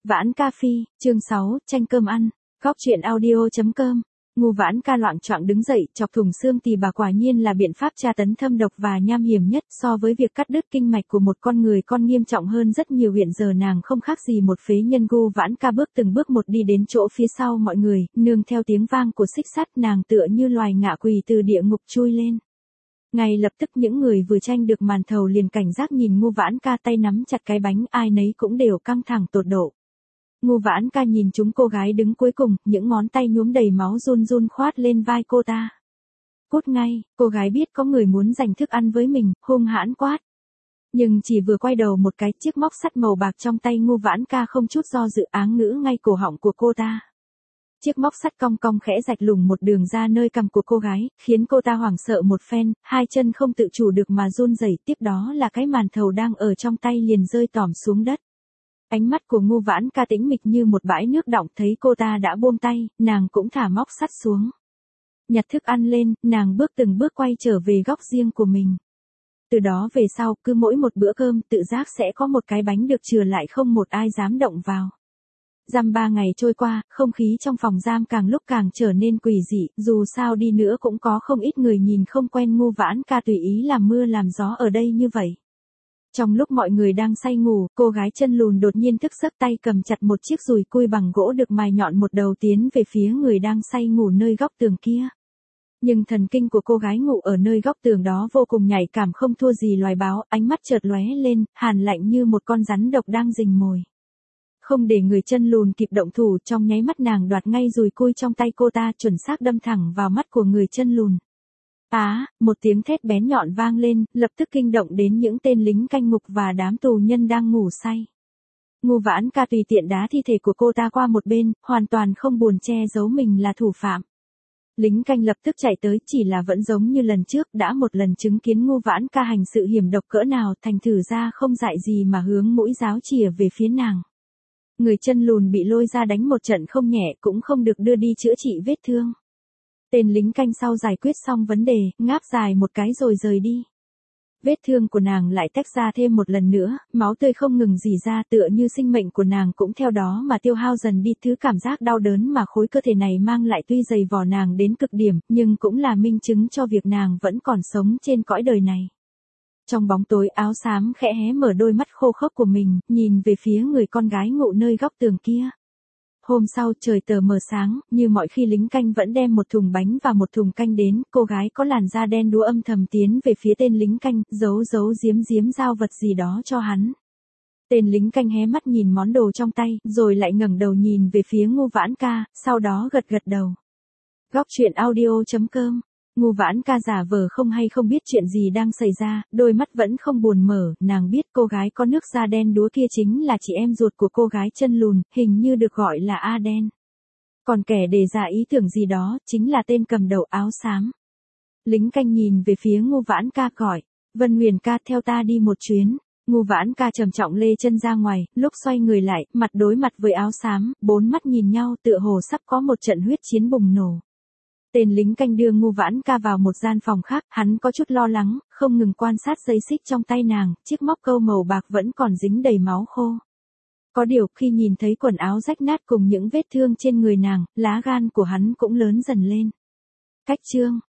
Vãn Ca Phi, chương 6, tranh cơm ăn. Góc truyện audio.com. Ngu Vãn Ca loạng choạng đứng dậy, chọc thủng xương tỳ bà quả nhiên là biện pháp tra tấn thâm độc và nham hiểm nhất, so với việc cắt đứt kinh mạch của một con người con nghiêm trọng hơn rất nhiều. Hiện giờ nàng không khác gì một phế nhân. Ngu Vãn Ca bước từng bước một đi đến chỗ phía sau mọi người, nương theo tiếng vang của xích sắt, nàng tựa như loài ngạ quỷ từ địa ngục chui lên. Ngay lập tức những người vừa tranh được màn thầu liền cảnh giác nhìn Ngu Vãn Ca, tay nắm chặt cái bánh, ai nấy cũng đều căng thẳng tột độ. Ngu Vãn Ca nhìn chúng cô gái đứng cuối cùng, những ngón tay nhuốm đầy máu run run khoát lên vai cô ta. Cút ngay, cô gái biết có người muốn giành thức ăn với mình, hung hãn quát. Nhưng chỉ vừa quay đầu một cái, chiếc móc sắt màu bạc trong tay Ngu Vãn Ca không chút do dự áng ngữ ngay cổ họng của cô ta. Chiếc móc sắt cong cong khẽ rạch lủng một đường ra nơi cằm của cô gái, khiến cô ta hoảng sợ một phen, hai chân không tự chủ được mà run rẩy. Tiếp đó là cái màn thầu đang ở trong tay liền rơi tỏm xuống đất. Ánh mắt của Ngu Vãn Ca tĩnh mịch như một bãi nước đọng, thấy cô ta đã buông tay, nàng cũng thả móc sắt xuống. Nhặt thức ăn lên, nàng bước từng bước quay trở về góc riêng của mình. Từ đó về sau, cứ mỗi một bữa cơm tự giác sẽ có một cái bánh được chừa lại, không một ai dám động vào. Dăm 3 ngày trôi qua, không khí trong phòng giam càng lúc càng trở nên quỷ dị, dù sao đi nữa cũng có không ít người nhìn không quen Ngu Vãn Ca tùy ý làm mưa làm gió ở đây như vậy. Trong lúc mọi người đang say ngủ, cô gái chân lùn đột nhiên thức giấc, tay cầm chặt một chiếc dùi cui bằng gỗ được mài nhọn một đầu tiến về phía người đang say ngủ nơi góc tường kia. Nhưng thần kinh của cô gái ngủ ở nơi góc tường đó vô cùng nhạy cảm, không thua gì loài báo, ánh mắt chợt lóe lên, hàn lạnh như một con rắn độc đang rình mồi. Không để người chân lùn kịp động thủ, trong nháy mắt nàng đoạt ngay dùi cui trong tay cô ta, chuẩn xác đâm thẳng vào mắt của người chân lùn. Một tiếng thét bén nhọn vang lên, lập tức kinh động đến những tên lính canh ngục và đám tù nhân đang ngủ say. Ngu Vãn Ca tùy tiện đá thi thể của cô ta qua một bên, hoàn toàn không buồn che giấu mình là thủ phạm. Lính canh lập tức chạy tới, chỉ là vẫn giống như lần trước, đã một lần chứng kiến Ngu Vãn Ca hành sự hiểm độc cỡ nào, thành thử ra không dại gì mà hướng mũi giáo chìa về phía nàng. Người chân lùn bị lôi ra đánh một trận không nhẹ, cũng không được đưa đi chữa trị vết thương. Tên lính canh sau giải quyết xong vấn đề, ngáp dài một cái rồi rời đi. Vết thương của nàng lại tách ra thêm một lần nữa, máu tươi không ngừng rỉ ra, tựa như sinh mệnh của nàng cũng theo đó mà tiêu hao dần đi. Thứ cảm giác đau đớn mà khối cơ thể này mang lại tuy dày vò nàng đến cực điểm, nhưng cũng là minh chứng cho việc nàng vẫn còn sống trên cõi đời này. Trong bóng tối, áo xám khẽ hé mở đôi mắt khô khốc của mình, nhìn về phía người con gái ngủ nơi góc tường kia. Hôm sau trời tờ mờ sáng, như mọi khi lính canh vẫn đem một thùng bánh và một thùng canh đến, cô gái có làn da đen đúa âm thầm tiến về phía tên lính canh, giấu giếm giao vật gì đó cho hắn. Tên lính canh hé mắt nhìn món đồ trong tay, rồi lại ngẩng đầu nhìn về phía Ngu Vãn Ca, sau đó gật gật đầu. Góc truyện audio.com. Ngu Vãn Ca giả vờ không hay không biết chuyện gì đang xảy ra, đôi mắt vẫn không buồn mở, nàng biết cô gái có nước da đen đúa kia chính là chị em ruột của cô gái chân lùn, hình như được gọi là Aden. Còn kẻ đề ra ý tưởng gì đó, chính là tên cầm đầu áo xám. Lính canh nhìn về phía Ngu Vãn Ca gọi, Vân Huyền ca, theo ta đi một chuyến. Ngu Vãn Ca trầm trọng lê chân ra ngoài, lúc xoay người lại, mặt đối mặt với áo xám, bốn mắt nhìn nhau tựa hồ sắp có một trận huyết chiến bùng nổ. Tên lính canh đưa Ngu Vãn Ca vào một gian phòng khác, hắn có chút lo lắng, không ngừng quan sát dây xích trong tay nàng, chiếc móc câu màu bạc vẫn còn dính đầy máu khô. Có điều, khi nhìn thấy quần áo rách nát cùng những vết thương trên người nàng, lá gan của hắn cũng lớn dần lên. Cách chương